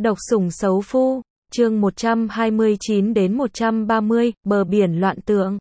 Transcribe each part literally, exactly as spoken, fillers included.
Độc sủng xấu phu, chương một trăm hai mươi chín đến một trăm ba mươi, bờ biển loạn tượng.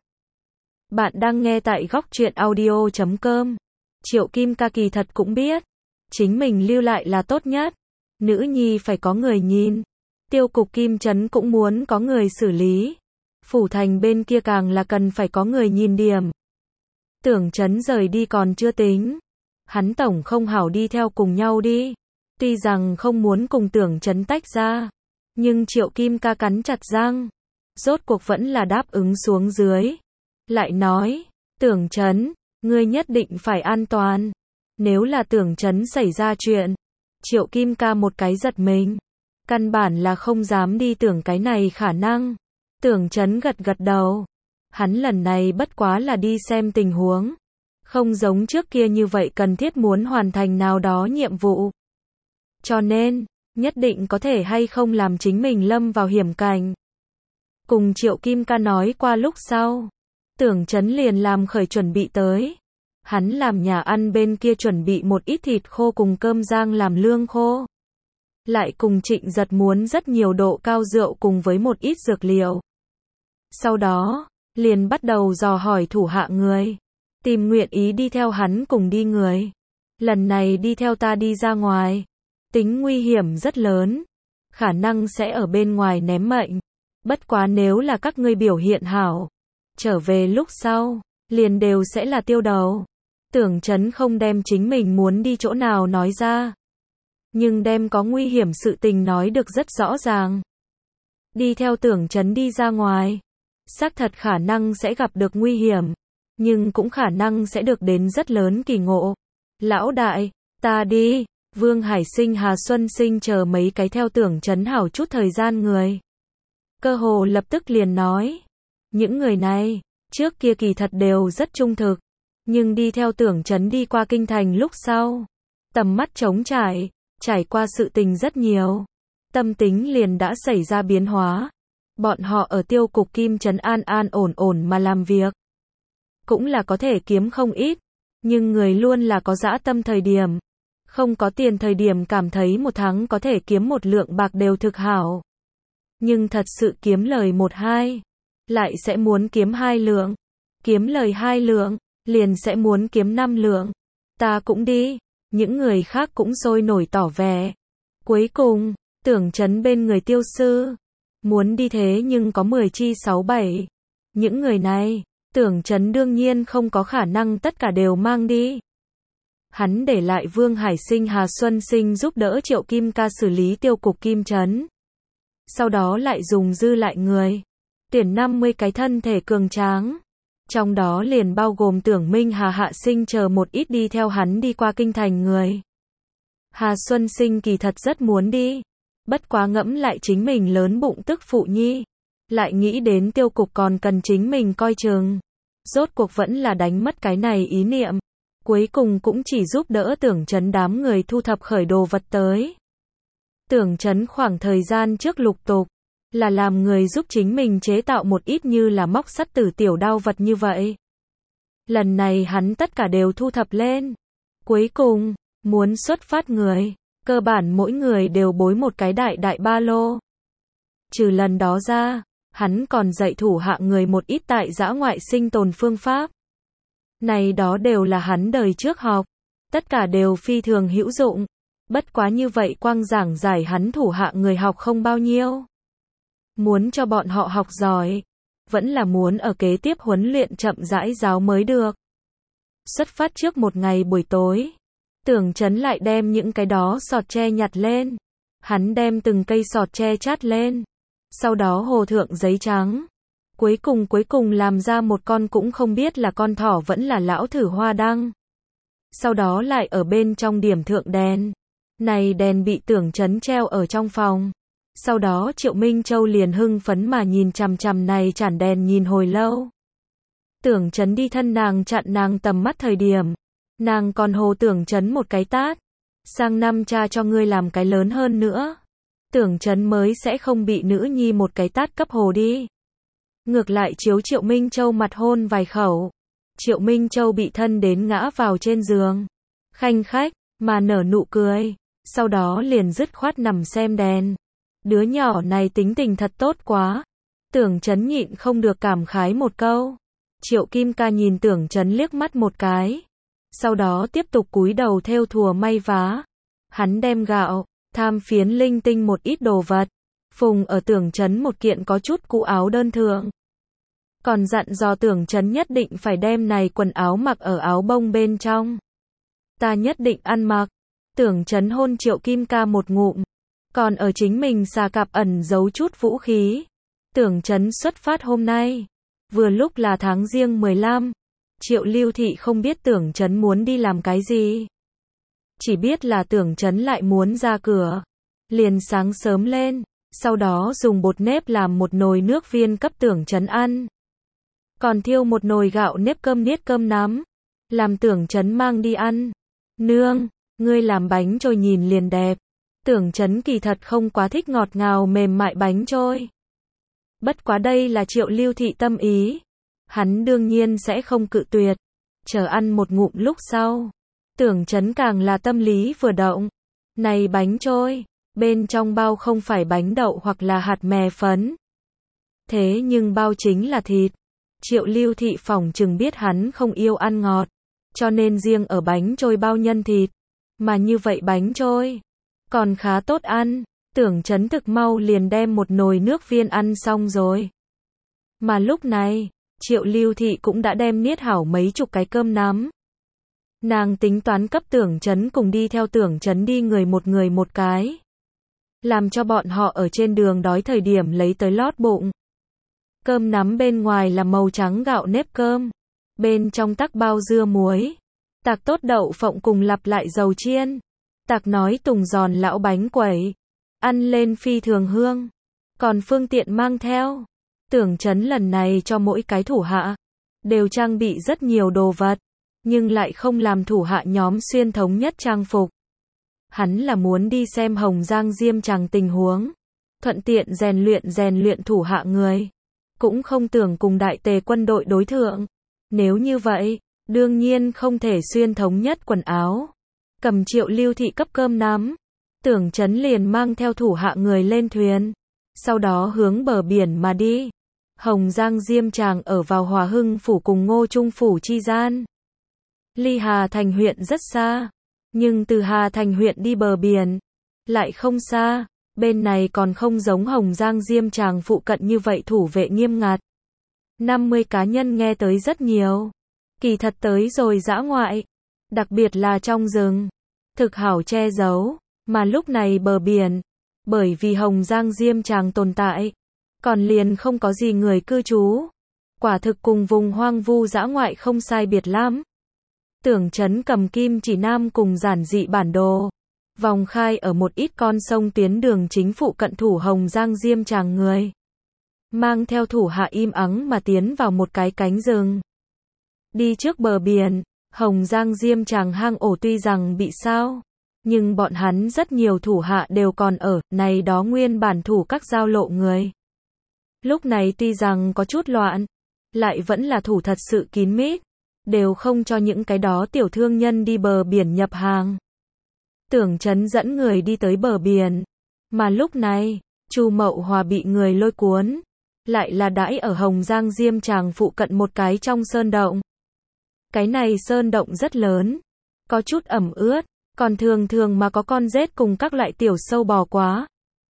Bạn đang nghe tại góc truyện audio chấm com. Triệu Kim Ca kỳ thật cũng biết, chính mình lưu lại là tốt nhất. Nữ nhi phải có người nhìn. Tiêu cục Kim Trấn cũng muốn có người xử lý. Phủ thành bên kia càng là cần phải có người nhìn điểm. Tưởng Trấn rời đi còn chưa tính. Hắn tổng không hảo đi theo cùng nhau đi. Tuy rằng không muốn cùng Tưởng Trấn tách ra, nhưng Triệu Kim Ca cắn chặt răng, rốt cuộc vẫn là đáp ứng xuống dưới. Lại nói, Tưởng Trấn, ngươi nhất định phải an toàn. Nếu là Tưởng Trấn xảy ra chuyện, Triệu Kim Ca một cái giật mình, căn bản là không dám đi tưởng cái này khả năng. Tưởng Trấn gật gật đầu, hắn lần này bất quá là đi xem tình huống, không giống trước kia như vậy cần thiết muốn hoàn thành nào đó nhiệm vụ. Cho nên, nhất định có thể hay không làm chính mình lâm vào hiểm cảnh. Cùng Triệu Kim Ca nói qua lúc sau, Tưởng Trấn liền làm khởi chuẩn bị tới. Hắn làm nhà ăn bên kia chuẩn bị một ít thịt khô cùng cơm rang làm lương khô. Lại cùng Trịnh Giật muốn rất nhiều độ cao rượu cùng với một ít dược liệu. Sau đó, liền bắt đầu dò hỏi thủ hạ người, tìm nguyện ý đi theo hắn cùng đi người. Lần này đi theo ta đi ra ngoài, tính nguy hiểm rất lớn, khả năng sẽ ở bên ngoài ném mệnh. Bất quá nếu là các ngươi biểu hiện hảo, trở về lúc sau, liền đều sẽ là tiêu đầu. Tưởng Trấn không đem chính mình muốn đi chỗ nào nói ra, nhưng đem có nguy hiểm sự tình nói được rất rõ ràng. Đi theo Tưởng Trấn đi ra ngoài, xác thật khả năng sẽ gặp được nguy hiểm, nhưng cũng khả năng sẽ được đến rất lớn kỳ ngộ. Lão đại, ta đi. Vương Hải Sinh, Hà Xuân Sinh chờ mấy cái theo Tưởng Trấn hảo chút thời gian người, cơ hồ lập tức liền nói, những người này, trước kia kỳ thật đều rất trung thực, nhưng đi theo Tưởng Trấn đi qua kinh thành lúc sau, tầm mắt trống trải, trải qua sự tình rất nhiều, tâm tính liền đã xảy ra biến hóa. Bọn họ ở tiêu cục Kim Trấn an an ổn ổn mà làm việc, cũng là có thể kiếm không ít, nhưng người luôn là có dã tâm thời điểm. Không có tiền thời điểm cảm thấy một tháng có thể kiếm một lượng bạc đều thực hảo. Nhưng thật sự kiếm lời một hai, lại sẽ muốn kiếm hai lượng. Kiếm lời hai lượng, liền sẽ muốn kiếm năm lượng. Ta cũng đi. Những người khác cũng sôi nổi tỏ vẻ. Cuối cùng, Tưởng Trấn bên người Tiêu sư, muốn đi thế nhưng có mười chi sáu bảy. Những người này, Tưởng Trấn đương nhiên không có khả năng tất cả đều mang đi. Hắn để lại Vương Hải Sinh, Hà Xuân Sinh giúp đỡ Triệu Kim Ca xử lý tiêu cục Kim Trấn. Sau đó lại dùng dư lại người, tuyển năm mươi cái thân thể cường tráng. Trong đó liền bao gồm Tưởng Minh, Hà Hạ Sinh chờ một ít đi theo hắn đi qua kinh thành người. Hà Xuân Sinh kỳ thật rất muốn đi, bất quá ngẫm lại chính mình lớn bụng tức phụ nhi, lại nghĩ đến tiêu cục còn cần chính mình coi chừng, rốt cuộc vẫn là đánh mất cái này ý niệm. Cuối cùng cũng chỉ giúp đỡ Tưởng Trấn đám người thu thập khởi đồ vật tới. Tưởng Trấn khoảng thời gian trước lục tục, là làm người giúp chính mình chế tạo một ít như là móc sắt tử tiểu đao vật như vậy. Lần này hắn tất cả đều thu thập lên. Cuối cùng, muốn xuất phát người, cơ bản mỗi người đều bối một cái đại đại ba lô. Trừ lần đó ra, hắn còn dạy thủ hạ người một ít tại dã ngoại sinh tồn phương pháp. Này đó đều là hắn đời trước học, tất cả đều phi thường hữu dụng. Bất quá như vậy quang giảng giải hắn thủ hạ người học không bao nhiêu. Muốn cho bọn họ học giỏi, vẫn là muốn ở kế tiếp huấn luyện chậm rãi giáo mới được. Xuất phát trước một ngày buổi tối, Tưởng Trấn lại đem những cái đó sọt tre nhặt lên. Hắn đem từng cây sọt tre chát lên, sau đó hồ thượng giấy trắng. Cuối cùng cuối cùng làm ra một con cũng không biết là con thỏ vẫn là lão thử hoa đăng. Sau đó lại ở bên trong điểm thượng đèn. Này đèn bị Tưởng Trấn treo ở trong phòng. Sau đó Triệu Minh Châu liền hưng phấn mà nhìn chằm chằm này chản đèn nhìn hồi lâu. Tưởng Trấn đi thân nàng chặn nàng tầm mắt thời điểm, nàng còn hồ Tưởng Trấn một cái tát. Sang năm cha cho ngươi làm cái lớn hơn nữa, Tưởng Trấn mới sẽ không bị nữ nhi một cái tát cấp hồ đi. Ngược lại chiếu Triệu Minh Châu mặt hôn vài khẩu. Triệu Minh Châu bị thân đến ngã vào trên giường, khanh khách mà nở nụ cười, sau đó liền dứt khoát nằm xem đèn. Đứa nhỏ này tính tình thật tốt quá. Tưởng Chấn nhịn không được cảm khái một câu. Triệu Kim Ca nhìn Tưởng Chấn liếc mắt một cái. Sau đó tiếp tục cúi đầu thêu thùa may vá. Hắn đem gạo, tham phiến linh tinh một ít đồ vật. Phùng ở Tưởng Chấn một kiện có chút cũ áo đơn thượng. Còn dặn dò Tưởng Chấn nhất định phải đem này quần áo mặc ở áo bông bên trong. Ta nhất định ăn mặc. Tưởng Chấn hôn Triệu Kim Ca một ngụm. Còn ở chính mình xà cạp ẩn giấu chút vũ khí. Tưởng Chấn xuất phát hôm nay. Vừa lúc là tháng Giêng mười lăm. Triệu Lưu Thị không biết Tưởng Chấn muốn đi làm cái gì. Chỉ biết là Tưởng Chấn lại muốn ra cửa. Liền sáng sớm lên. Sau đó dùng bột nếp làm một nồi nước viên cấp Tưởng Chấn ăn. Còn thiêu một nồi gạo nếp cơm niết cơm nắm. Làm Tưởng Chấn mang đi ăn. Nương, ngươi làm bánh trôi nhìn liền đẹp. Tưởng Chấn kỳ thật không quá thích ngọt ngào mềm mại bánh trôi. Bất quá đây là Triệu Lưu Thị tâm ý. Hắn đương nhiên sẽ không cự tuyệt. Chờ ăn một ngụm lúc sau. Tưởng Chấn càng là tâm lý vừa động. Này bánh trôi, bên trong bao không phải bánh đậu hoặc là hạt mè phấn. Thế nhưng bao chính là thịt. Triệu Lưu Thị phỏng chừng biết hắn không yêu ăn ngọt. Cho nên riêng ở bánh trôi bao nhân thịt. Mà như vậy bánh trôi còn khá tốt ăn. Tưởng Chấn thực mau liền đem một nồi nước viên ăn xong rồi. Mà lúc này, Triệu Lưu Thị cũng đã đem niết hảo mấy chục cái cơm nắm. Nàng tính toán cấp Tưởng Chấn cùng đi theo Tưởng Chấn đi người một người một cái. Làm cho bọn họ ở trên đường đói thời điểm lấy tới lót bụng. Cơm nắm bên ngoài là màu trắng gạo nếp cơm. Bên trong tắc bao dưa muối. Tạc tốt đậu phộng cùng lặp lại dầu chiên. Tạc nói tùng giòn lão bánh quẩy. Ăn lên phi thường hương. Còn phương tiện mang theo. Tưởng Chấn lần này cho mỗi cái thủ hạ. Đều trang bị rất nhiều đồ vật. Nhưng lại không làm thủ hạ nhóm xuyên thống nhất trang phục. Hắn là muốn đi xem Hồng Giang Diêm Tràng tình huống. Thuận tiện rèn luyện rèn luyện thủ hạ người. Cũng không tưởng cùng đại tề quân đội đối thượng. Nếu như vậy, đương nhiên không thể xuyên thống nhất quần áo. Cầm Triệu Lưu Thị cấp cơm nắm. Tưởng Chấn liền mang theo thủ hạ người lên thuyền. Sau đó hướng bờ biển mà đi. Hồng Giang Diêm Tràng ở vào Hòa Hưng Phủ cùng Ngô Trung Phủ chi gian. Ly Hà Thành huyện rất xa. Nhưng từ Hà Thành huyện đi bờ biển lại không xa. Bên này còn không giống Hồng Giang Diêm Tràng phụ cận như vậy thủ vệ nghiêm ngặt. năm mươi cá nhân nghe tới rất nhiều. Kỳ thật tới rồi dã ngoại. Đặc biệt là trong rừng. Thực hảo che giấu. Mà lúc này bờ biển. Bởi vì Hồng Giang Diêm Tràng tồn tại. Còn liền không có gì người cư trú. Quả thực cùng vùng hoang vu dã ngoại không sai biệt lắm. Tưởng Chấn cầm kim chỉ nam cùng giản dị bản đồ. Vòng khai ở một ít con sông tiến đường chính phụ cận thủ Hồng Giang Diêm Tràng người. Mang theo thủ hạ im ắng mà tiến vào một cái cánh rừng. Đi trước bờ biển, Hồng Giang Diêm Tràng hang ổ tuy rằng bị sao. Nhưng bọn hắn rất nhiều thủ hạ đều còn ở, này đó nguyên bản thủ các giao lộ người. Lúc này tuy rằng có chút loạn, lại vẫn là thủ thật sự kín mít. Đều không cho những cái đó tiểu thương nhân đi bờ biển nhập hàng. Tưởng Chấn dẫn người đi tới bờ biển. Mà lúc này, Chu Mậu Hòa bị người lôi cuốn. Lại là đãi ở Hồng Giang Diêm Tràng phụ cận một cái trong sơn động. Cái này sơn động rất lớn. Có chút ẩm ướt. Còn thường thường mà có con rết cùng các loại tiểu sâu bò quá.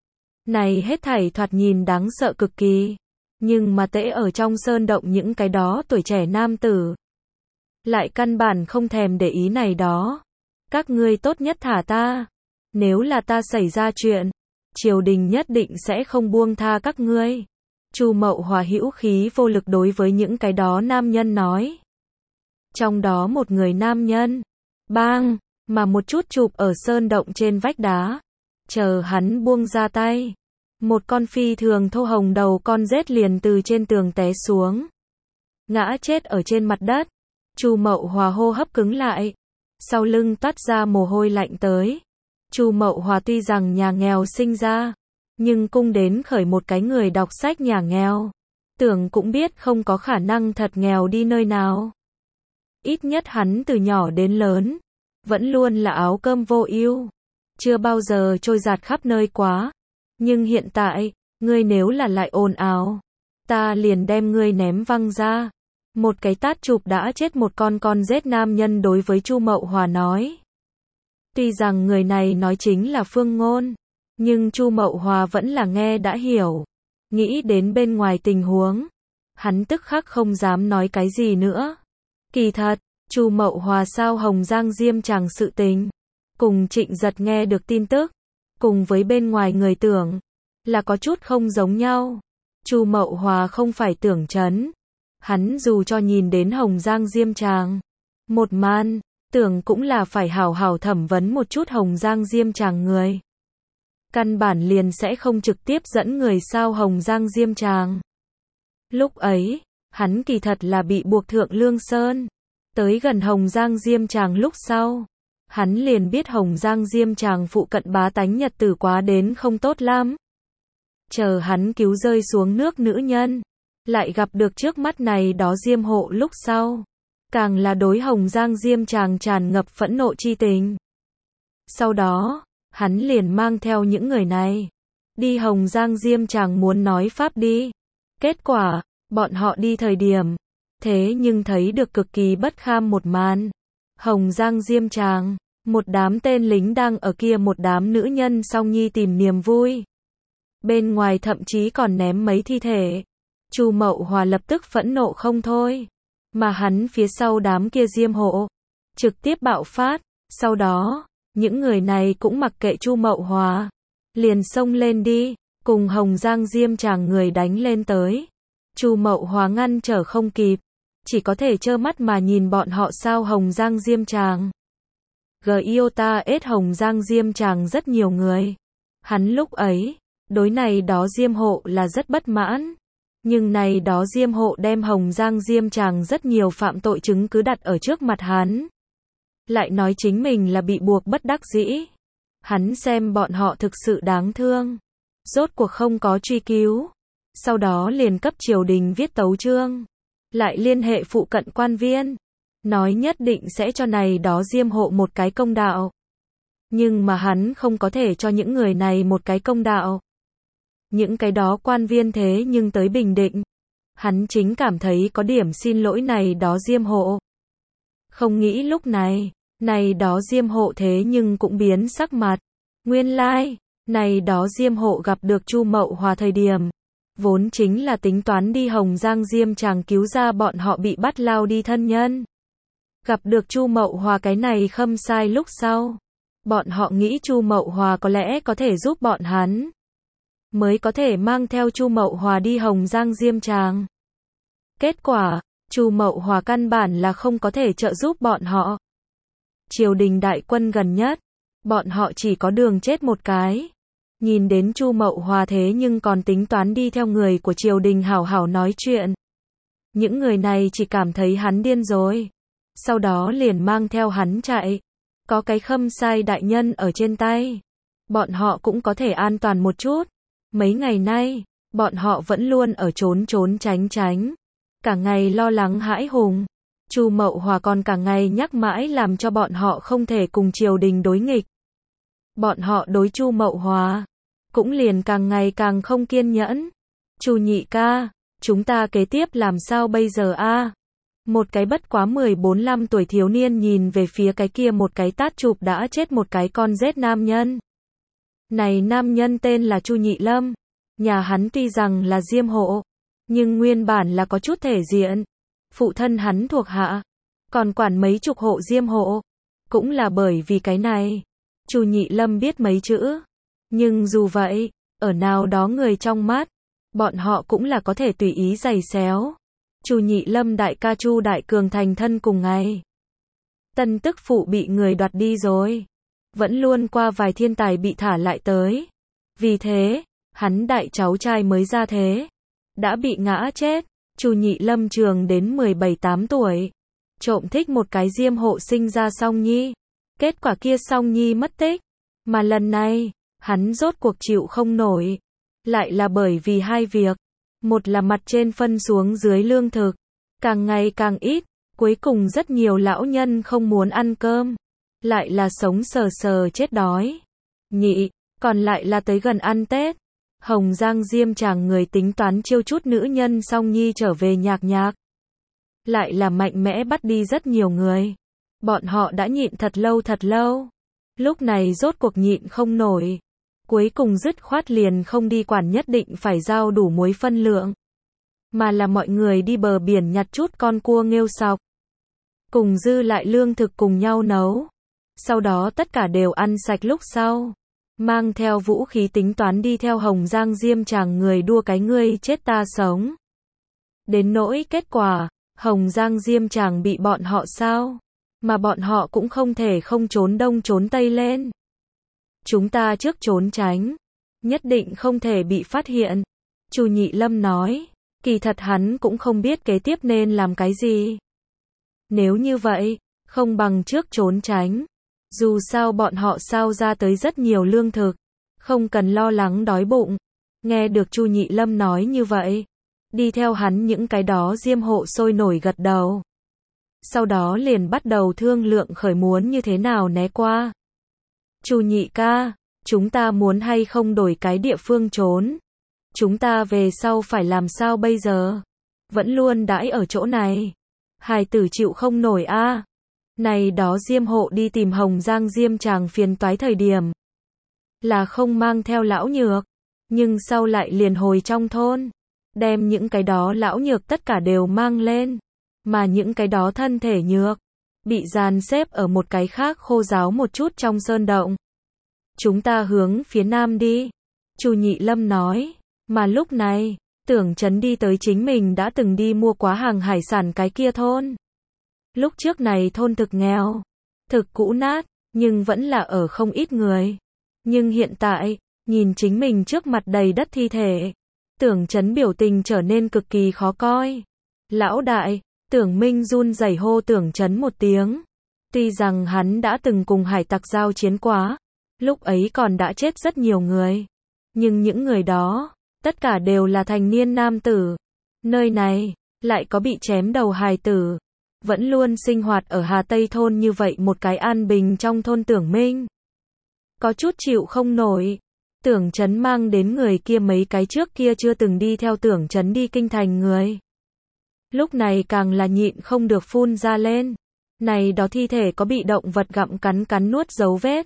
Này hết thảy thoạt nhìn đáng sợ cực kỳ. Nhưng mà tễ ở trong sơn động những cái đó tuổi trẻ nam tử. Lại căn bản không thèm để ý này đó. Các ngươi tốt nhất thả ta. Nếu là ta xảy ra chuyện, triều đình nhất định sẽ không buông tha các ngươi. Chu Mậu Hòa hữu khí vô lực đối với những cái đó nam nhân nói. Trong đó một người nam nhân, bang, mà một chút chụp ở sơn động trên vách đá. Chờ hắn buông ra tay. Một con phi thường thô hồng đầu con rết liền từ trên tường té xuống. Ngã chết ở trên mặt đất. Chu Mậu Hòa hô hấp cứng lại. Sau lưng toát ra mồ hôi lạnh tới. Chu Mậu Hòa tuy rằng nhà nghèo sinh ra. Nhưng cung đến khởi một cái người đọc sách nhà nghèo. Tưởng cũng biết không có khả năng thật nghèo đi nơi nào. Ít nhất hắn từ nhỏ đến lớn. Vẫn luôn là áo cơm vô ưu. Chưa bao giờ trôi giạt khắp nơi quá. Nhưng hiện tại, ngươi nếu là lại ồn ào, ta liền đem ngươi ném văng ra. Một cái tát chụp đã chết một con con rết nam nhân đối với Chu Mậu Hòa nói. Tuy rằng người này nói chính là Phương Ngôn, nhưng Chu Mậu Hòa vẫn là nghe đã hiểu. Nghĩ đến bên ngoài tình huống, hắn tức khắc không dám nói cái gì nữa. Kỳ thật, Chu Mậu Hòa sao Hồng Giang Diêm Tràng sự tình, cùng Trịnh Giật nghe được tin tức, cùng với bên ngoài người tưởng, là có chút không giống nhau. Chu Mậu Hòa không phải tưởng chấn, hắn dù cho nhìn đến Hồng Giang Diêm Tràng một màn, tưởng cũng là phải hảo hảo thẩm vấn một chút Hồng Giang Diêm Tràng người. Căn bản liền sẽ không trực tiếp dẫn người sao Hồng Giang Diêm Tràng. Lúc ấy, hắn kỳ thật là bị buộc thượng Lương Sơn. Tới gần Hồng Giang Diêm Tràng lúc sau, hắn liền biết Hồng Giang Diêm Tràng phụ cận bá tánh nhật tử quá đến không tốt lắm. Chờ hắn cứu rơi xuống nước nữ nhân, lại gặp được trước mắt này đó Diêm hộ lúc sau, càng là đối Hồng Giang Diêm Tràng tràn ngập phẫn nộ chi tình. Sau đó, hắn liền mang theo những người này, đi Hồng Giang Diêm Tràng muốn nói pháp đi. Kết quả, bọn họ đi thời điểm, thế nhưng thấy được cực kỳ bất kham một màn. Hồng Giang Diêm Tràng, một đám tên lính đang ở kia một đám nữ nhân song nhi tìm niềm vui. Bên ngoài thậm chí còn ném mấy thi thể. Chu Mậu Hòa lập tức phẫn nộ không thôi. Mà hắn phía sau đám kia Diêm hộ, trực tiếp bạo phát. Sau đó, những người này cũng mặc kệ Chu Mậu Hòa, liền xông lên đi, cùng Hồng Giang Diêm Tràng người đánh lên tới. Chu Mậu Hòa ngăn trở không kịp, chỉ có thể trơ mắt mà nhìn bọn họ sao Hồng Giang Diêm Tràng. Giota ết Hồng Giang Diêm Tràng rất nhiều người. Hắn lúc ấy, đối này đó Diêm hộ là rất bất mãn. Nhưng này đó Diêm hộ đem Hồng Giang Diêm Tràng rất nhiều phạm tội chứng cứ đặt ở trước mặt hắn. Lại nói chính mình là bị buộc bất đắc dĩ. Hắn xem bọn họ thực sự đáng thương. Rốt cuộc không có truy cứu. Sau đó liền cấp triều đình viết tấu chương. Lại liên hệ phụ cận quan viên. Nói nhất định sẽ cho này đó Diêm hộ một cái công đạo. Nhưng mà hắn không có thể cho những người này một cái công đạo. Những cái đó quan viên thế nhưng tới Bình Định. Hắn chính cảm thấy có điểm xin lỗi này đó Diêm hộ. Không nghĩ lúc này, này đó Diêm hộ thế nhưng cũng biến sắc mặt. Nguyên lai, like, này đó Diêm hộ gặp được Chu Mậu Hòa thời điểm, vốn chính là tính toán đi Hồng Giang Diêm Tràng cứu ra bọn họ bị bắt lao đi thân nhân. Gặp được Chu Mậu Hòa cái này khâm sai lúc sau, bọn họ nghĩ Chu Mậu Hòa có lẽ có thể giúp bọn hắn, mới có thể mang theo Chu Mậu Hòa đi Hồng Giang Diêm Tràng. Kết quả, Chu Mậu Hòa căn bản là không có thể trợ giúp bọn họ. Triều đình đại quân gần nhất, bọn họ chỉ có đường chết một cái. Nhìn đến Chu Mậu Hòa thế nhưng còn tính toán đi theo người của triều đình hảo hảo nói chuyện. Những người này chỉ cảm thấy hắn điên rồi. Sau đó liền mang theo hắn chạy. Có cái khâm sai đại nhân ở trên tay. Bọn họ cũng có thể an toàn một chút. Mấy ngày nay, bọn họ vẫn luôn ở trốn trốn tránh tránh. Cả ngày lo lắng hãi hùng. Chu Mậu Hòa còn cả ngày nhắc mãi làm cho bọn họ không thể cùng triều đình đối nghịch. Bọn họ đối Chu Mậu Hòa cũng liền càng ngày càng không kiên nhẫn. Chu nhị ca, chúng ta kế tiếp làm sao bây giờ a? Một cái bất quá mười bốn lăm tuổi thiếu niên nhìn về phía cái kia một cái tát chụp đã chết một cái con rết nam nhân. Này nam nhân tên là Chu Nhị Lâm. Nhà hắn tuy rằng là Diêm hộ, nhưng nguyên bản là có chút thể diện. Phụ thân hắn thuộc hạ, còn quản mấy chục hộ Diêm hộ. Cũng là bởi vì cái này, Chu Nhị Lâm biết mấy chữ. Nhưng dù vậy, ở nào đó người trong mắt, bọn họ cũng là có thể tùy ý giày xéo. Chu Nhị Lâm đại ca Chu Đại Cường thành thân cùng ngày. Tân tức phụ bị người đoạt đi rồi. Vẫn luôn qua vài thiên tài bị thả lại tới. Vì thế, hắn đại cháu trai mới ra thế, đã bị ngã chết. Chu Nhị Lâm trường đến mười bảy tám tuổi. Trộm thích một cái Diêm hộ sinh ra Song Nhi. Kết quả kia Song Nhi mất tích. Mà lần này, hắn rốt cuộc chịu không nổi. Lại là bởi vì hai việc. Một là mặt trên phân xuống dưới lương thực. Càng ngày càng ít. Cuối cùng rất nhiều lão nhân không muốn ăn cơm. Lại là sống sờ sờ chết đói. Nhị, còn lại là tới gần ăn Tết. Hồng Giang Diêm chàng người tính toán chiêu chút nữ nhân xong nhi trở về nhạc nhạc. Lại là mạnh mẽ bắt đi rất nhiều người. Bọn họ đã nhịn thật lâu thật lâu. Lúc này rốt cuộc nhịn không nổi. Cuối cùng dứt khoát liền không đi quản nhất định phải giao đủ muối phân lượng. Mà là mọi người đi bờ biển nhặt chút con cua nghêu sọc. Cùng dư lại lương thực cùng nhau nấu. Sau đó tất cả đều ăn sạch lúc sau. Mang theo vũ khí tính toán đi theo Hồng Giang Diêm chàng người đua cái ngươi chết ta sống. Đến nỗi kết quả, Hồng Giang Diêm chàng bị bọn họ sao? Mà bọn họ cũng không thể không trốn đông trốn tây lên. Chúng ta trước trốn tránh. Nhất định không thể bị phát hiện. Chu Nhị Lâm nói. Kỳ thật hắn cũng không biết kế tiếp nên làm cái gì. Nếu như vậy, không bằng trước trốn tránh. Dù sao bọn họ sao ra tới rất nhiều lương thực. Không cần lo lắng đói bụng. Nghe được Chu Nhị Lâm nói như vậy. Đi theo hắn những cái đó diêm hộ sôi nổi gật đầu. Sau đó liền bắt đầu thương lượng khởi muốn như thế nào né qua. Chu Nhị ca, chúng ta muốn hay không đổi cái địa phương trốn. Chúng ta về sau phải làm sao bây giờ? Vẫn luôn đãi ở chỗ này. Hài tử chịu không nổi a. À. Này đó diêm hộ đi tìm Hồng Giang Diêm chàng phiền toái thời điểm. Là không mang theo lão nhược. Nhưng sau lại liền hồi trong thôn. Đem những cái đó lão nhược tất cả đều mang lên. Mà những cái đó thân thể nhược. Bị dàn xếp ở một cái khác khô ráo một chút trong sơn động. Chúng ta hướng phía nam đi. Chu Nhị Lâm nói. Mà lúc này, Tưởng Chấn đi tới chính mình đã từng đi mua quá hàng hải sản cái kia thôn. Lúc trước này thôn thực nghèo, thực cũ nát, nhưng vẫn là ở không ít người. Nhưng hiện tại, nhìn chính mình trước mặt đầy đất thi thể, Tưởng Chấn biểu tình trở nên cực kỳ khó coi. Lão đại, Tưởng Minh run rẩy hô Tưởng Chấn một tiếng. Tuy rằng hắn đã từng cùng hải tặc giao chiến quá, lúc ấy còn đã chết rất nhiều người. Nhưng những người đó, tất cả đều là thành niên nam tử. Nơi này, lại có bị chém đầu hài tử. Vẫn luôn sinh hoạt ở Hà Tây thôn như vậy một cái an bình trong thôn Tưởng Minh. Có chút chịu không nổi. Tưởng Chấn mang đến người kia mấy cái trước kia chưa từng đi theo Tưởng Chấn đi kinh thành người. Lúc này càng là nhịn không được phun ra lên. Này đó thi thể có bị động vật gặm cắn cắn nuốt dấu vết.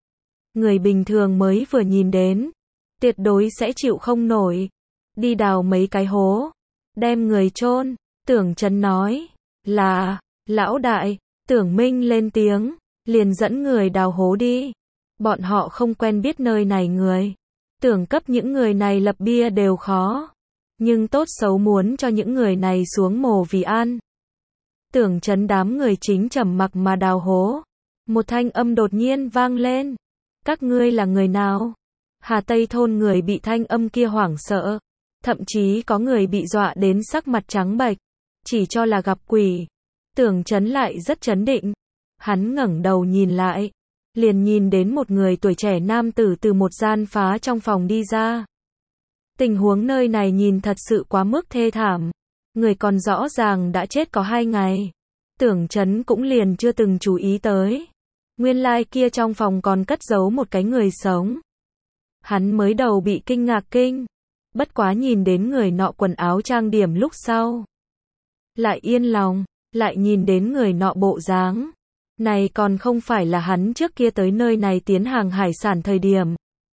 Người bình thường mới vừa nhìn đến. Tuyệt đối sẽ chịu không nổi. Đi đào mấy cái hố. Đem người chôn. Tưởng Chấn nói. Là, lão đại. Tưởng Minh lên tiếng. Liền dẫn người đào hố đi. Bọn họ không quen biết nơi này người. Tưởng cấp những người này lập bia đều khó. Nhưng tốt xấu muốn cho những người này xuống mồ vì ăn. Tưởng Chấn đám người chính trầm mặc mà đào hố. Một thanh âm đột nhiên vang lên. Các ngươi là người nào? Hà Tây thôn người bị thanh âm kia hoảng sợ. Thậm chí có người bị dọa đến sắc mặt trắng bệch. Chỉ cho là gặp quỷ. Tưởng Chấn lại rất chấn định. Hắn ngẩng đầu nhìn lại. Liền nhìn đến một người tuổi trẻ nam tử từ một gian phá trong phòng đi ra. Tình huống nơi này nhìn thật sự quá mức thê thảm. Người còn rõ ràng đã chết có hai ngày. Tưởng Chấn cũng liền chưa từng chú ý tới. Nguyên lai kia trong phòng còn cất giấu một cái người sống. Hắn mới đầu bị kinh ngạc kinh. Bất quá nhìn đến người nọ quần áo trang điểm lúc sau. Lại yên lòng, lại nhìn đến người nọ bộ dáng. Này còn không phải là hắn trước kia tới nơi này tiến hàng hải sản thời điểm.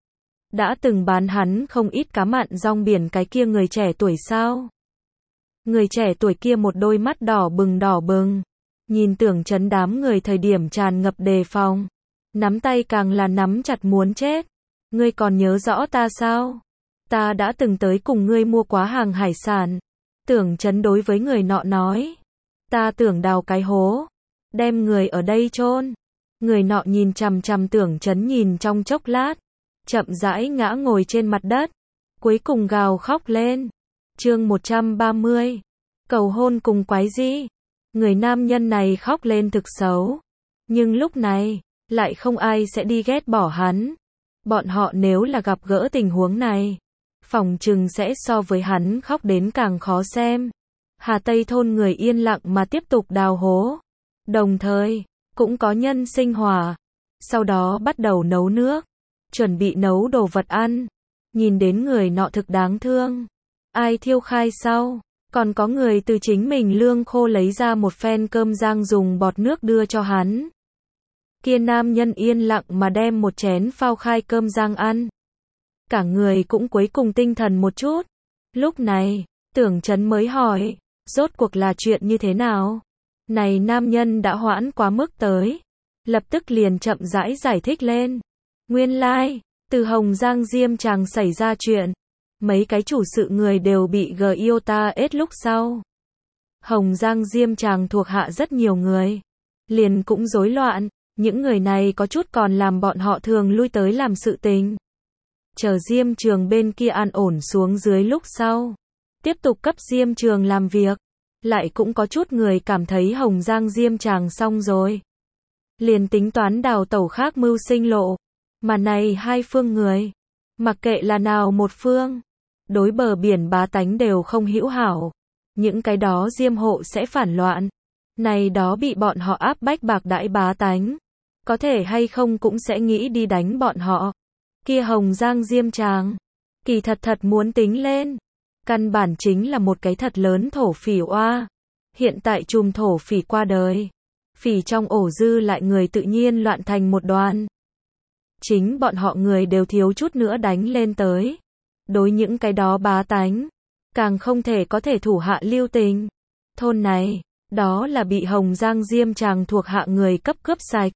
Đã từng bán hắn không ít cá mặn rong biển cái kia người trẻ tuổi sao. Người trẻ tuổi kia một đôi mắt đỏ bừng đỏ bừng. Nhìn Tưởng Chấn đám người thời điểm tràn ngập đề phòng. Nắm tay càng là nắm chặt muốn chết. Ngươi còn nhớ rõ ta sao? Ta đã từng tới cùng ngươi mua quá hàng hải sản. Tưởng Chấn đối với người nọ nói. Ta tưởng đào cái hố. Đem người ở đây chôn. Người nọ nhìn chằm chằm Tưởng Chấn nhìn trong chốc lát. Chậm rãi ngã ngồi trên mặt đất. Cuối cùng gào khóc lên. Chương một trăm ba mươi. Cầu hôn cùng quái dĩ. Người nam nhân này khóc lên thực xấu. Nhưng lúc này, lại không ai sẽ đi ghét bỏ hắn. Bọn họ nếu là gặp gỡ tình huống này, phỏng chừng sẽ so với hắn khóc đến càng khó xem. Hà Tây thôn người yên lặng mà tiếp tục đào hố. Đồng thời, cũng có nhân sinh hỏa. Sau đó bắt đầu nấu nước. Chuẩn bị nấu đồ vật ăn. nhìn đến người nọ thực đáng thương. Ai thiêu khai sau, còn có người từ chính mình lương khô lấy ra một phen cơm rang dùng bọt nước đưa cho hắn. Kia nam nhân yên lặng mà đem một chén phao khai cơm rang ăn. Cả người cũng cuối cùng tinh thần một chút. Lúc này, Tưởng Chấn mới hỏi, rốt cuộc là chuyện như thế nào? Này nam nhân đã hoãn quá mức tới. Lập tức liền chậm rãi giải thích lên. Nguyên lai, like, từ Hồng Giang Diêm Tràng xảy ra chuyện. Mấy cái chủ sự người đều bị Giota ết lúc sau. Hồng Giang Diêm Tràng thuộc hạ rất nhiều người. Liền cũng rối loạn. Những người này có chút còn làm bọn họ thường lui tới làm sự tình. Chờ Diêm Trường bên kia an ổn xuống dưới lúc sau. Tiếp tục cấp Diêm Trường làm việc. Lại cũng có chút người cảm thấy Hồng Giang Diêm Tràng xong rồi. Liền tính toán đào tẩu khác mưu sinh lộ. Mà này hai phương người. Mặc kệ là nào một phương. Đối bờ biển bá tánh đều không hữu hảo. Những cái đó Diêm hộ sẽ phản loạn. Này đó bị bọn họ áp bách bạc đãi bá tánh. Có thể hay không cũng sẽ nghĩ đi đánh bọn họ. Kia Hồng Giang Diêm Tràng. Kỳ thật thật muốn tính lên. Căn bản chính là một cái thật lớn thổ phỉ oa. Hiện tại chùm thổ phỉ qua đời. Phỉ trong ổ dư lại người tự nhiên loạn thành một đoàn. Chính bọn họ người đều thiếu chút nữa đánh lên tới. Đối những cái đó bá tánh. Càng không thể có thể thủ hạ lưu tình. Thôn này, đó là bị Hồng Giang Diêm Tràng thuộc hạ người cấp cướp sạch.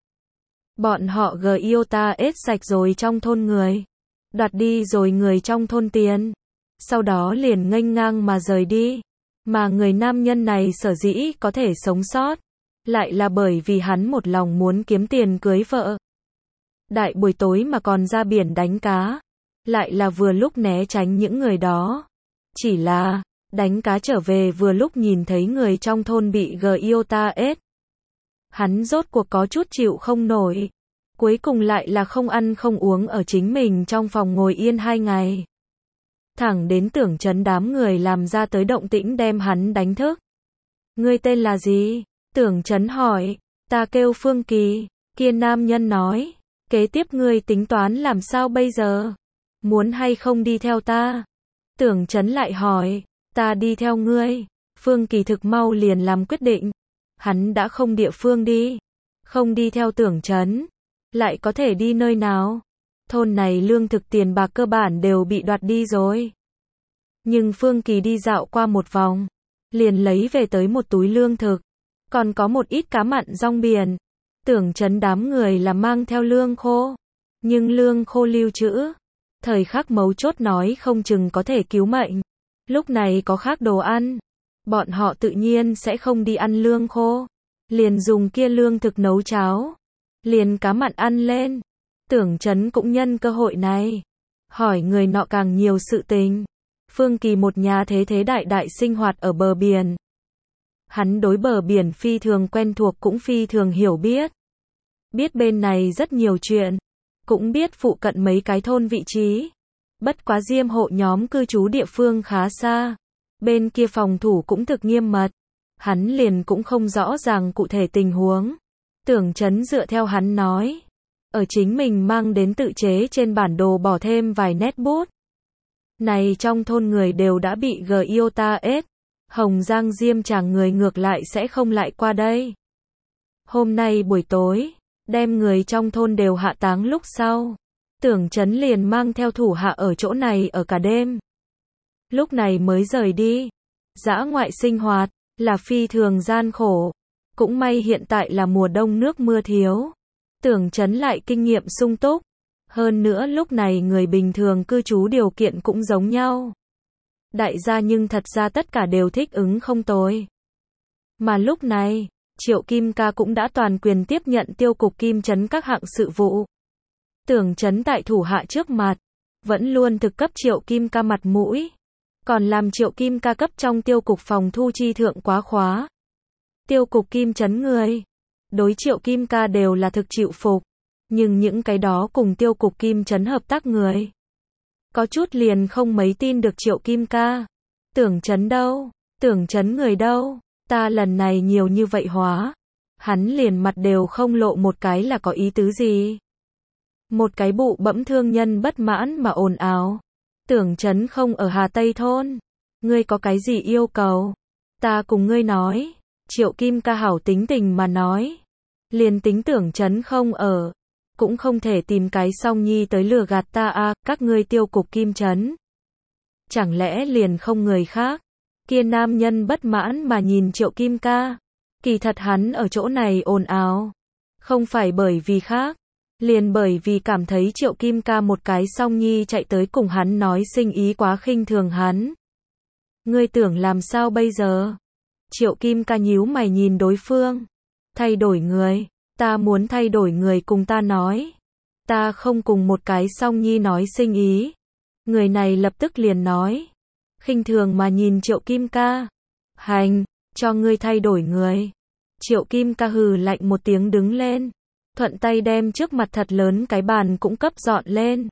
Bọn họ Giota ết sạch rồi trong thôn người. Đoạt đi rồi người trong thôn tiền. Sau đó liền nghênh ngang mà rời đi. Mà người nam nhân này sở dĩ có thể sống sót. Lại là bởi vì hắn một lòng muốn kiếm tiền cưới vợ. Đại buổi tối mà còn ra biển đánh cá. Lại là vừa lúc né tránh những người đó. Chỉ là, đánh cá trở về vừa lúc nhìn thấy người trong thôn bị Giota ết. Hắn rốt cuộc có chút chịu không nổi. Cuối cùng lại là không ăn không uống ở chính mình trong phòng ngồi yên hai ngày. Thẳng đến Tưởng Chấn đám người làm ra tới động tĩnh đem hắn đánh thức. Ngươi tên là gì? Tưởng Chấn hỏi. Ta kêu Phương Kỳ. Kia nam nhân nói. Kế tiếp ngươi tính toán làm sao bây giờ? Muốn hay không đi theo ta? Tưởng Chấn lại hỏi. Ta đi theo ngươi. Phương Kỳ thực mau liền làm quyết định. Hắn đã không địa phương đi. Không đi theo Tưởng Chấn. Lại có thể đi nơi nào? Thôn này lương thực tiền bạc cơ bản đều bị đoạt đi rồi. Nhưng Phương Kỳ đi dạo qua một vòng. Liền lấy về tới một túi lương thực. Còn có một ít cá mặn rong biển. Tưởng Chấn đám người là mang theo lương khô. Nhưng lương khô lưu trữ. Thời khắc mấu chốt nói không chừng có thể cứu mệnh. Lúc này có khác đồ ăn. Bọn họ tự nhiên sẽ không đi ăn lương khô. Liền dùng kia lương thực nấu cháo. Liền cá mặn ăn lên. Tưởng Chấn cũng nhân cơ hội này. Hỏi người nọ càng nhiều sự tình. Phương Kỳ một nhà thế thế đại đại sinh hoạt ở bờ biển. Hắn đối bờ biển phi thường quen thuộc cũng phi thường hiểu biết. Biết bên này rất nhiều chuyện. Cũng biết phụ cận mấy cái thôn vị trí. Bất quá Diêm hộ nhóm cư trú địa phương khá xa. Bên kia phòng thủ cũng thực nghiêm mật. Hắn liền cũng không rõ ràng cụ thể tình huống. Tưởng Chấn dựa theo hắn nói. Ở chính mình mang đến tự chế trên bản đồ bỏ thêm vài nét bút. Này trong thôn người đều đã bị Giota ết. Hồng Giang Diêm Tràng người ngược lại sẽ không lại qua đây. Hôm nay buổi tối, đem người trong thôn đều hạ táng lúc sau. Tưởng Chấn liền mang theo thủ hạ ở chỗ này ở cả đêm. Lúc này mới rời đi. Dã ngoại sinh hoạt, là phi thường gian khổ. Cũng may hiện tại là mùa đông nước mưa thiếu. Tưởng Chấn lại kinh nghiệm sung túc. Hơn nữa lúc này người bình thường cư trú điều kiện cũng giống nhau. Đại gia nhưng thật ra tất cả đều thích ứng không tồi. Mà lúc này, Triệu Kim Ca cũng đã toàn quyền tiếp nhận tiêu cục Kim Trấn các hạng sự vụ. Tưởng Chấn tại thủ hạ trước mặt, vẫn luôn thực cấp Triệu Kim Ca mặt mũi. Còn làm Triệu Kim Ca cấp trong tiêu cục phòng thu chi thượng quá khóa. Tiêu cục Kim Trấn người, đối Triệu Kim Ca đều là thực chịu phục. Nhưng những cái đó cùng tiêu cục Kim Trấn hợp tác người. Có chút liền không mấy tin được Triệu Kim Ca. Tưởng Chấn đâu? Tưởng Chấn người đâu? Ta lần này nhiều như vậy hóa. Hắn liền mặt đều không lộ một cái là có ý tứ gì. Một cái bụ bẫm thương nhân bất mãn mà ồn ào. Tưởng Chấn không ở Hà Tây thôn. Ngươi có cái gì yêu cầu? Ta cùng ngươi nói. Triệu Kim Ca hảo tính tình mà nói. Liền tính Tưởng Chấn không ở, cũng không thể tìm cái Song Nhi tới lừa gạt ta a, à, các ngươi tiêu cục Kim Trấn. Chẳng lẽ liền không người khác? Kia nam nhân bất mãn mà nhìn Triệu Kim Ca. Kỳ thật hắn ở chỗ này ồn ào. Không phải bởi vì khác. Liền bởi vì cảm thấy Triệu Kim Ca một cái Song Nhi chạy tới cùng hắn nói sinh ý quá khinh thường hắn. Ngươi tưởng làm sao bây giờ? Triệu Kim Ca nhíu mày nhìn đối phương. Thay đổi người. Ta muốn thay đổi người cùng ta nói. Ta không cùng một cái Song Nhi nói sinh ý. Người này lập tức liền nói. Khinh thường mà nhìn Triệu Kim Ca. Hành, cho ngươi thay đổi người. Triệu Kim Ca hừ lạnh một tiếng đứng lên. Thuận tay đem trước mặt thật lớn cái bàn cũng cấp dọn lên.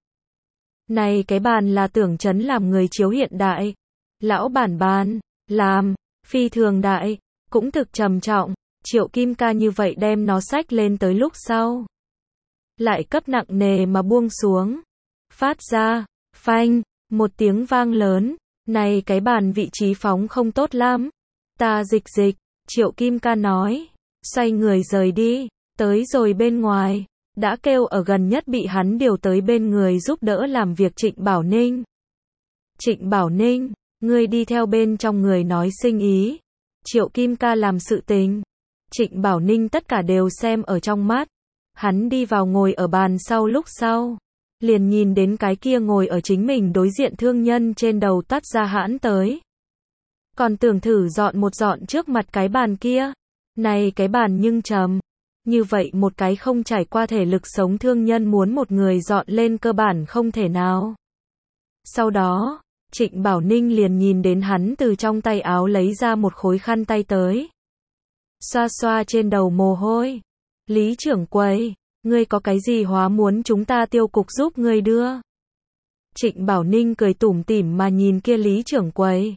Này cái bàn là Tưởng Chấn làm người chiếu hiện đại. Lão bản bàn, làm, phi thường đại, cũng thực trầm trọng. Triệu Kim Ca như vậy đem nó xách lên tới lúc sau. Lại cấp nặng nề mà buông xuống. Phát ra, phanh, một tiếng vang lớn. Này cái bàn vị trí phóng không tốt lắm. Ta dịch dịch, Triệu Kim Ca nói. Xoay người rời đi. Tới rồi bên ngoài. Đã kêu ở gần nhất bị hắn điều tới bên người giúp đỡ làm việc Trịnh Bảo Ninh. Trịnh Bảo Ninh, ngươi đi theo bên trong người nói sinh ý. Triệu Kim Ca làm sự tình. Trịnh Bảo Ninh tất cả đều xem ở trong mắt. Hắn đi vào ngồi ở bàn sau lúc sau. Liền nhìn đến cái kia ngồi ở chính mình đối diện thương nhân trên đầu tắt ra hãn tới. Còn tưởng thử dọn một dọn trước mặt cái bàn kia. Này cái bàn nhưng trầm. Như vậy một cái không trải qua thể lực sống thương nhân muốn một người dọn lên cơ bản không thể nào. Sau đó, Trịnh Bảo Ninh liền nhìn đến hắn từ trong tay áo lấy ra một khối khăn tay tới. Xoa xoa trên đầu mồ hôi. Lý trưởng quầy, ngươi có cái gì hóa muốn chúng ta tiêu cục giúp ngươi đưa? Trịnh Bảo Ninh cười tủm tỉm mà nhìn kia Lý trưởng quầy.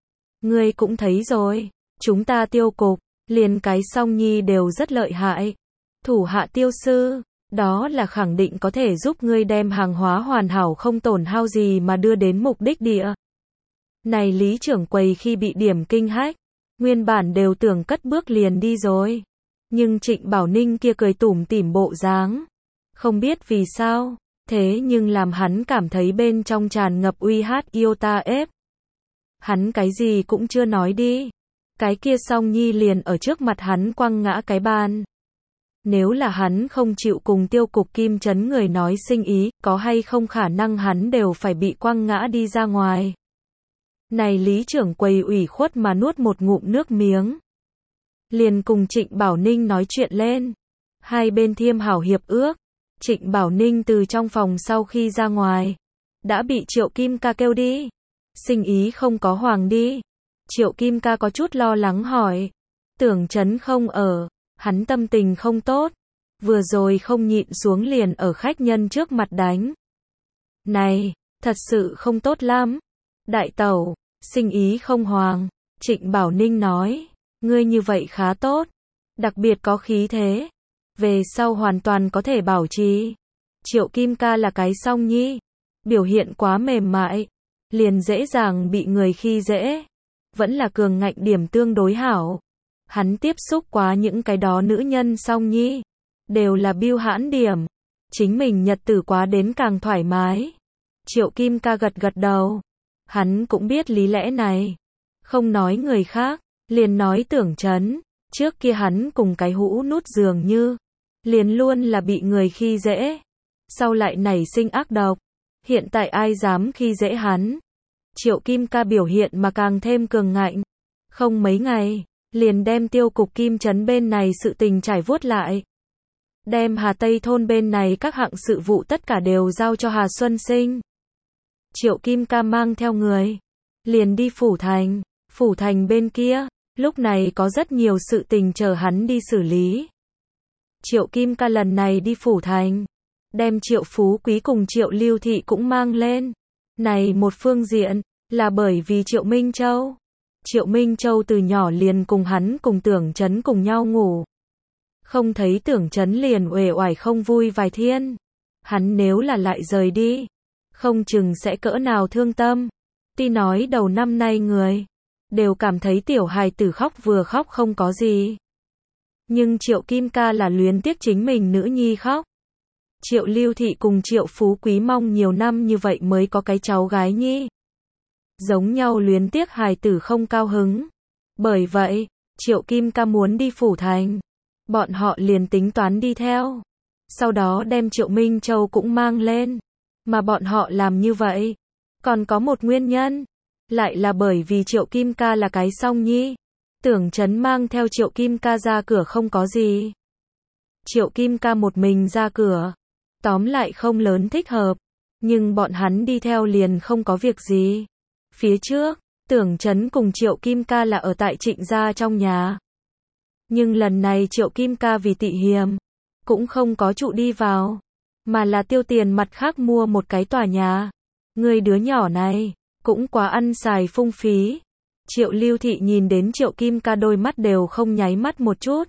Ngươi cũng thấy rồi, chúng ta tiêu cục, liền cái Song Nhi đều rất lợi hại. Thủ hạ tiêu sư, đó là khẳng định có thể giúp ngươi đem hàng hóa hoàn hảo không tổn hao gì mà đưa đến mục đích địa. Này Lý trưởng quầy khi bị điểm kinh hách, nguyên bản đều tưởng cất bước liền đi rồi. Nhưng Trịnh Bảo Ninh kia cười tủm tỉm bộ dáng. Không biết vì sao, thế nhưng làm hắn cảm thấy bên trong tràn ngập uy hát yêu ta ép. Hắn cái gì cũng chưa nói đi. Cái kia Song Nhi liền ở trước mặt hắn quăng ngã cái bàn. Nếu là hắn không chịu cùng tiêu cục Kim Trấn người nói sinh ý, có hay không khả năng hắn đều phải bị quăng ngã đi ra ngoài. Này Lý trưởng quầy ủy khuất mà nuốt một ngụm nước miếng. Liền cùng Trịnh Bảo Ninh nói chuyện lên. Hai bên thiêm hảo hiệp ước. Trịnh Bảo Ninh từ trong phòng sau khi ra ngoài. Đã bị Triệu Kim Ca kêu đi. Sinh ý không có hoàng đi. Triệu Kim Ca có chút lo lắng hỏi. Tưởng Chấn không ở. Hắn tâm tình không tốt. Vừa rồi không nhịn xuống liền ở khách nhân trước mặt đánh. Này, thật sự không tốt lắm. Đại tẩu, sinh ý không hoàng. Trịnh Bảo Ninh nói. Ngươi như vậy khá tốt. Đặc biệt có khí thế. Về sau hoàn toàn có thể bảo trì. Triệu Kim Ca là cái Song Nhi. Biểu hiện quá mềm mại. Liền dễ dàng bị người khi dễ. Vẫn là cường ngạnh điểm tương đối hảo. Hắn tiếp xúc quá những cái đó nữ nhân Song Nhi. Đều là biêu hãn điểm. Chính mình nhật tử quá đến càng thoải mái. Triệu Kim Ca gật gật đầu. Hắn cũng biết lý lẽ này. Không nói người khác. Liền nói Tưởng Chấn. Trước kia hắn cùng cái hũ nút dường như. Liền luôn là bị người khi dễ. Sau lại nảy sinh ác độc. Hiện tại ai dám khi dễ hắn. Triệu Kim Ca biểu hiện mà càng thêm cường ngạnh. Không mấy ngày. Liền đem tiêu cục Kim Trấn bên này sự tình trải vuốt lại. Đem Hà Tây thôn bên này các hạng sự vụ tất cả đều giao cho Hà Xuân Sinh. Triệu Kim Ca mang theo người. Liền đi Phủ Thành. Phủ Thành bên kia. Lúc này có rất nhiều sự tình chờ hắn đi xử lý. Triệu Kim Ca lần này đi Phủ Thành. Đem Triệu Phú Quý cùng Triệu Lưu Thị cũng mang lên. Này một phương diện. Là bởi vì Triệu Minh Châu. Triệu Minh Châu từ nhỏ liền cùng hắn cùng Tưởng Chấn cùng nhau ngủ. Không thấy Tưởng Chấn liền uể oải không vui vài thiên. Hắn nếu là lại rời đi. không chừng sẽ cỡ nào thương tâm. Tuy nói đầu năm nay người đều cảm thấy tiểu hài tử khóc vừa khóc không có gì. Nhưng Triệu Kim Ca là luyến tiếc chính mình nữ nhi khóc. Triệu Lưu Thị cùng Triệu Phú Quý mong nhiều năm như vậy mới có cái cháu gái nhi. Giống nhau luyến tiếc hài tử không cao hứng. Bởi vậy, Triệu Kim Ca muốn đi phủ thành. Bọn họ liền tính toán đi theo. Sau đó đem Triệu Minh Châu cũng mang lên. Mà bọn họ làm như vậy. Còn có một nguyên nhân. Lại là bởi vì Triệu Kim Ca là cái song nhi. Tưởng Chấn mang theo Triệu Kim Ca ra cửa không có gì. Triệu Kim Ca một mình ra cửa. Tóm lại không lớn thích hợp. Nhưng bọn hắn đi theo liền không có việc gì. Phía trước, Tưởng Chấn cùng Triệu Kim Ca là ở tại Trịnh gia trong nhà. Nhưng lần này Triệu Kim Ca vì tị hiềm, cũng không có trụ đi vào. Mà là tiêu tiền mặt khác mua một cái tòa nhà. Người đứa nhỏ này, cũng quá ăn xài phung phí. Triệu Lưu Thị nhìn đến Triệu Kim Ca đôi mắt đều không nháy mắt một chút.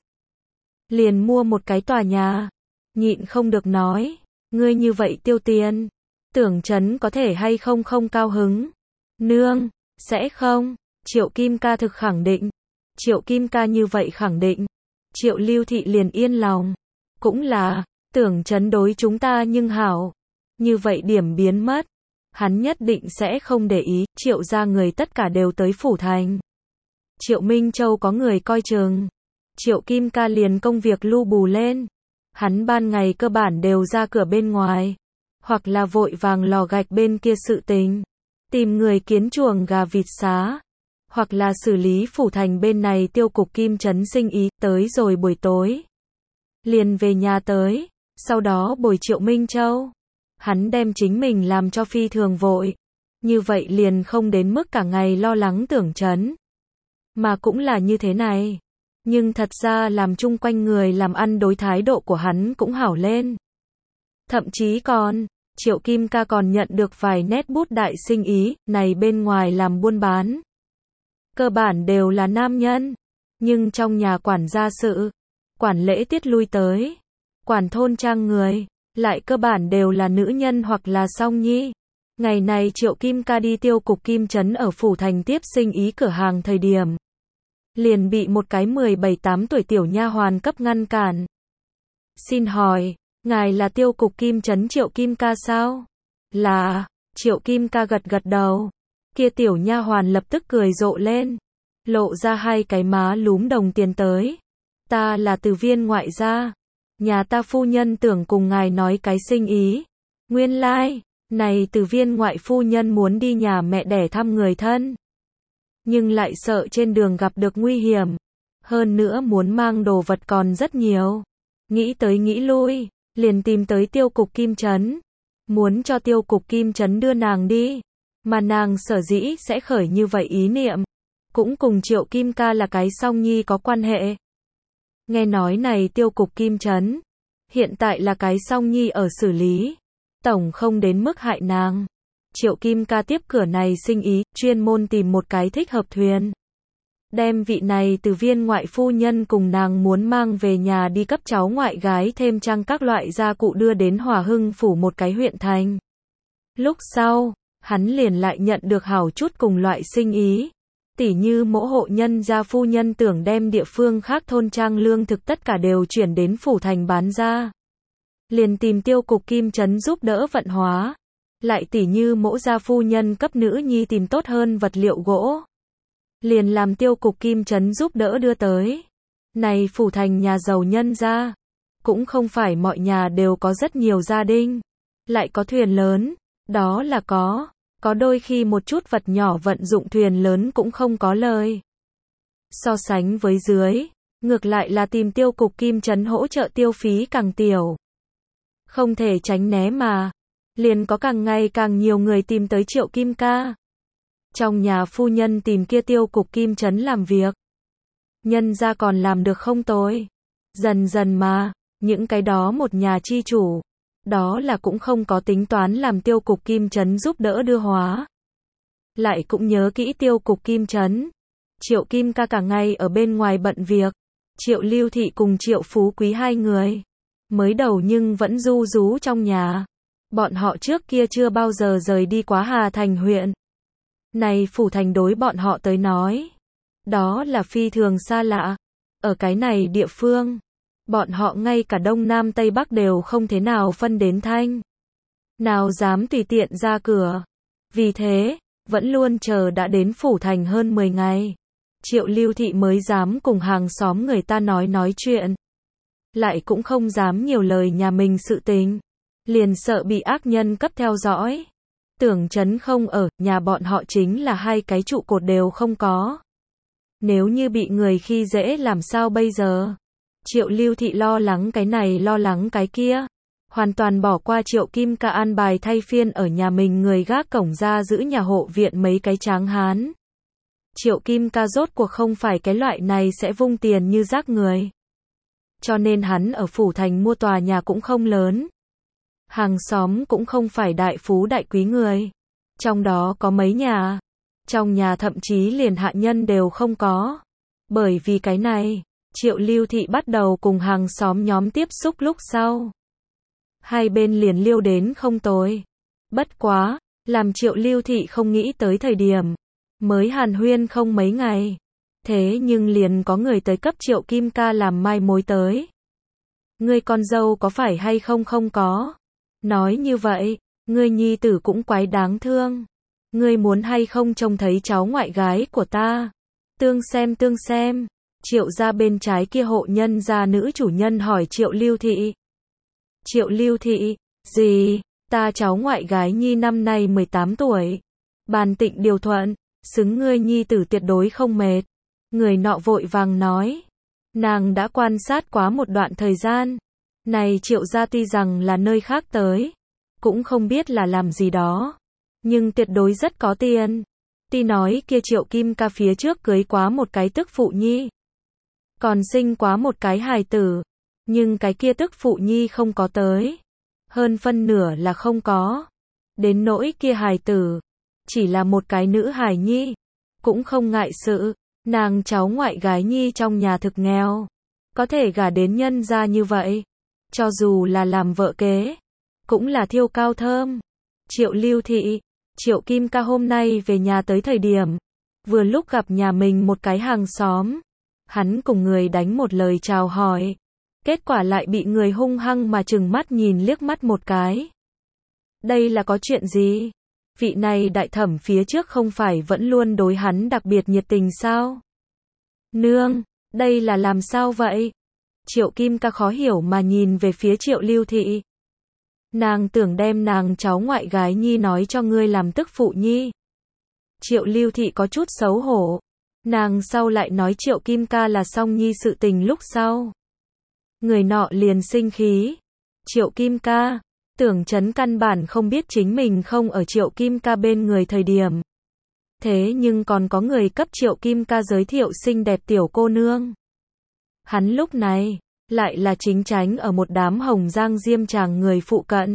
Liền mua một cái tòa nhà. Nhịn không được nói. Ngươi như vậy tiêu tiền. Tưởng Chấn có thể hay không không cao hứng. Nương, sẽ không. Triệu Kim Ca thực khẳng định. Triệu Kim Ca như vậy khẳng định. Triệu Lưu Thị liền yên lòng. Cũng là, Tưởng Chấn đối chúng ta nhưng hảo. Như vậy điểm biến mất. Hắn nhất định sẽ không để ý. Triệu gia người tất cả đều tới phủ thành. Triệu Minh Châu có người coi chừng. Triệu Kim Ca liền công việc lu bù lên. Hắn ban ngày cơ bản đều ra cửa bên ngoài. Hoặc là vội vàng lò gạch bên kia sự tình. Tìm người kiến chuồng gà vịt xá. Hoặc là xử lý phủ thành bên này tiêu cục Kim Trấn sinh ý. Tới rồi buổi tối. Liền về nhà tới. Sau đó bồi Triệu Minh Châu. Hắn đem chính mình làm cho phi thường vội. Như vậy liền không đến mức cả ngày lo lắng Tưởng Chấn. Mà cũng là như thế này. Nhưng thật ra làm chung quanh người làm ăn đối thái độ của hắn cũng hảo lên. Thậm chí còn, Triệu Kim Ca còn nhận được vài nét bút đại sinh ý, này bên ngoài làm buôn bán. Cơ bản đều là nam nhân. Nhưng trong nhà quản gia sự, quản lễ tiết lui tới, quản thôn trang người, lại cơ bản đều là nữ nhân hoặc là song nhi. Ngày này Triệu Kim Ca đi tiêu cục Kim Trấn ở phủ thành tiếp sinh ý cửa hàng thời điểm. Liền bị một cái mười bảy tám tuổi tiểu nha hoàn cấp ngăn cản. Xin hỏi, ngài là tiêu cục Kim Trấn Triệu Kim Ca sao? Là, Triệu Kim Ca gật gật đầu. Kia tiểu nha hoàn lập tức cười rộ lên. Lộ ra hai cái má lúm đồng tiền tới. Ta là từ viên ngoại gia. Nhà ta phu nhân tưởng cùng ngài nói cái sinh ý. Nguyên lai, like, này từ viên ngoại phu nhân muốn đi nhà mẹ đẻ thăm người thân. Nhưng lại sợ trên đường gặp được nguy hiểm. Hơn nữa muốn mang đồ vật còn rất nhiều. Nghĩ tới nghĩ lui, liền tìm tới tiêu cục Kim Trấn. Muốn cho tiêu cục Kim Trấn đưa nàng đi. Mà nàng sở dĩ sẽ khởi như vậy ý niệm. Cũng cùng Triệu Kim Ca là cái song nhi có quan hệ. Nghe nói này tiêu cục Kim Trấn. Hiện tại là cái song nhi ở xử lý. Tổng không đến mức hại nàng. Triệu Kim Ca tiếp cửa này sinh ý, chuyên môn tìm một cái thích hợp thuyền. Đem vị này từ viên ngoại phu nhân cùng nàng muốn mang về nhà đi cấp cháu ngoại gái thêm trang các loại gia cụ đưa đến Hòa Hưng phủ một cái huyện thành. Lúc sau, hắn liền lại nhận được hảo chút cùng loại sinh ý. Tỉ như mỗi hộ nhân gia phu nhân tưởng đem địa phương khác thôn trang lương thực tất cả đều chuyển đến phủ thành bán ra. Liền tìm tiêu cục Kim Trấn giúp đỡ vận hóa. Lại tỉ như mỗi gia phu nhân cấp nữ nhi tìm tốt hơn vật liệu gỗ. Liền làm tiêu cục Kim Trấn giúp đỡ đưa tới. Này phủ thành nhà giàu nhân gia. Cũng không phải mọi nhà đều có rất nhiều gia đình. Lại có thuyền lớn. Đó là có. Có đôi khi một chút vật nhỏ vận dụng thuyền lớn cũng không có lời. So sánh với dưới. Ngược lại là tìm tiêu cục Kim Trấn hỗ trợ tiêu phí càng tiểu. Không thể tránh né mà. Liền có càng ngày càng nhiều người tìm tới Triệu Kim Ca. Trong nhà phu nhân tìm kia tiêu cục Kim Trấn làm việc. Nhân ra còn làm được không tồi. Dần dần mà, những cái đó một nhà chi chủ. Đó là cũng không có tính toán làm tiêu cục Kim Trấn giúp đỡ đưa hóa. Lại cũng nhớ kỹ tiêu cục Kim Trấn. Triệu Kim Ca cả ngày ở bên ngoài bận việc. Triệu Lưu Thị cùng Triệu Phú Quý hai người. Mới đầu nhưng vẫn ru rú trong nhà. Bọn họ trước kia chưa bao giờ rời đi quá Hà Thành huyện. Này Phủ Thành đối bọn họ tới nói, đó là phi thường xa lạ. Ở cái này địa phương, bọn họ ngay cả Đông Nam Tây Bắc đều không thế nào phân đến thanh. Nào dám tùy tiện ra cửa. Vì thế, vẫn luôn chờ đã đến Phủ Thành hơn mười ngày. Triệu Lưu Thị mới dám cùng hàng xóm người ta nói nói chuyện. Lại cũng không dám nhiều lời nhà mình sự tình. Liền sợ bị ác nhân cấp theo dõi. Tưởng Chấn không ở, nhà bọn họ chính là hai cái trụ cột đều không có. Nếu như bị người khi dễ làm sao bây giờ? Triệu Lưu Thị lo lắng cái này lo lắng cái kia. Hoàn toàn bỏ qua Triệu Kim Ca an bài thay phiên ở nhà mình người gác cổng ra giữ nhà hộ viện mấy cái tráng hán. Triệu Kim Ca rốt cuộc không phải cái loại này sẽ vung tiền như rác người. Cho nên hắn ở Phủ Thành mua tòa nhà cũng không lớn. Hàng xóm cũng không phải đại phú đại quý người. Trong đó có mấy nhà. Trong nhà thậm chí liền hạ nhân đều không có. Bởi vì cái này, Triệu Lưu Thị bắt đầu cùng hàng xóm nhóm tiếp xúc lúc sau. Hai bên liền liêu đến không tồi. Bất quá, làm Triệu Lưu Thị không nghĩ tới thời điểm. Mới hàn huyên không mấy ngày. Thế nhưng liền có người tới cấp Triệu Kim Ca làm mai mối tới. Ngươi con dâu có phải hay không không có? Nói như vậy, ngươi nhi tử cũng quái đáng thương. Ngươi muốn hay không trông thấy cháu ngoại gái của ta? Tương xem tương xem. Triệu gia bên trái kia hộ nhân gia nữ chủ nhân hỏi Triệu Lưu Thị. Triệu Lưu Thị, gì? Ta cháu ngoại gái nhi năm nay mười tám tuổi. Bàn tịnh điều thuận, xứng ngươi nhi tử tuyệt đối không mệt. Người nọ vội vàng nói. Nàng đã quan sát quá một đoạn thời gian. Này Triệu gia tuy rằng là nơi khác tới. Cũng không biết là làm gì đó. Nhưng tuyệt đối rất có tiền. Tuy nói kia Triệu Kim Ca phía trước cưới quá một cái tức phụ nhi. Còn sinh quá một cái hài tử. Nhưng cái kia tức phụ nhi không có tới. Hơn phân nửa là không có. Đến nỗi kia hài tử. Chỉ là một cái nữ hài nhi. Cũng không ngại sự. Nàng cháu ngoại gái nhi trong nhà thực nghèo. Có thể gả đến nhân gia như vậy. Cho dù là làm vợ kế. Cũng là thiêu cao thơm. Triệu Lưu Thị. Triệu Kim Ca hôm nay về nhà tới thời điểm. Vừa lúc gặp nhà mình một cái hàng xóm. Hắn cùng người đánh một lời chào hỏi. Kết quả lại bị người hung hăng mà trừng mắt nhìn liếc mắt một cái. Đây là có chuyện gì? Vị này đại thẩm phía trước không phải vẫn luôn đối hắn đặc biệt nhiệt tình sao? Nương, đây là làm sao vậy? Triệu Kim Ca khó hiểu mà nhìn về phía Triệu Lưu Thị. Nàng tưởng đem nàng cháu ngoại gái nhi nói cho ngươi làm tức phụ nhi. Triệu Lưu Thị có chút xấu hổ. Nàng sau lại nói Triệu Kim Ca là song nhi sự tình lúc sau. Người nọ liền sinh khí. Triệu Kim Ca, Tưởng Chấn căn bản không biết chính mình không ở Triệu Kim Ca bên người thời điểm. Thế nhưng còn có người cấp Triệu Kim Ca giới thiệu xinh đẹp tiểu cô nương. Hắn lúc này, lại là chính tránh ở một đám hồng giang diêm tràng người phụ cận.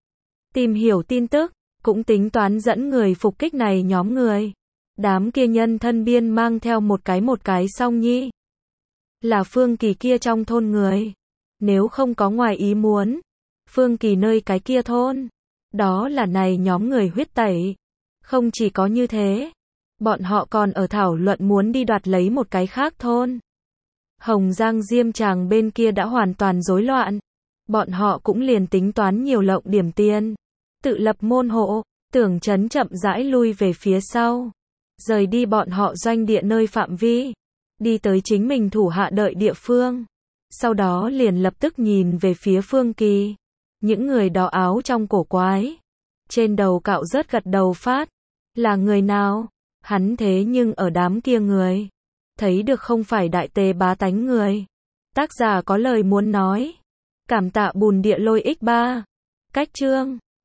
Tìm hiểu tin tức, cũng tính toán dẫn người phục kích này nhóm người. Đám kia nhân thân biên mang theo một cái một cái song nhi. Là Phương Kỳ kia trong thôn người. Nếu không có ngoài ý muốn. Phương Kỳ nơi cái kia thôn. Đó là này nhóm người huyết tẩy. Không chỉ có như thế. Bọn họ còn ở thảo luận muốn đi đoạt lấy một cái khác thôn. Hồng Giang Diêm Tràng bên kia đã hoàn toàn rối loạn. Bọn họ cũng liền tính toán nhiều lộng điểm tiền. Tự lập môn hộ. Tưởng Chấn chậm rãi lui về phía sau. Rời đi bọn họ doanh địa nơi phạm vi. Đi tới chính mình thủ hạ đợi địa phương. Sau đó liền lập tức nhìn về phía Phương Kỳ. Những người đó áo trong cổ quái. Trên đầu cạo rớt gật đầu phát. Là người nào? Hắn thế nhưng ở đám kia người. Thấy được không phải đại tề bá tánh người. Tác giả có lời muốn nói. Cảm tạ bùn địa lôi ích ba. Cách chương.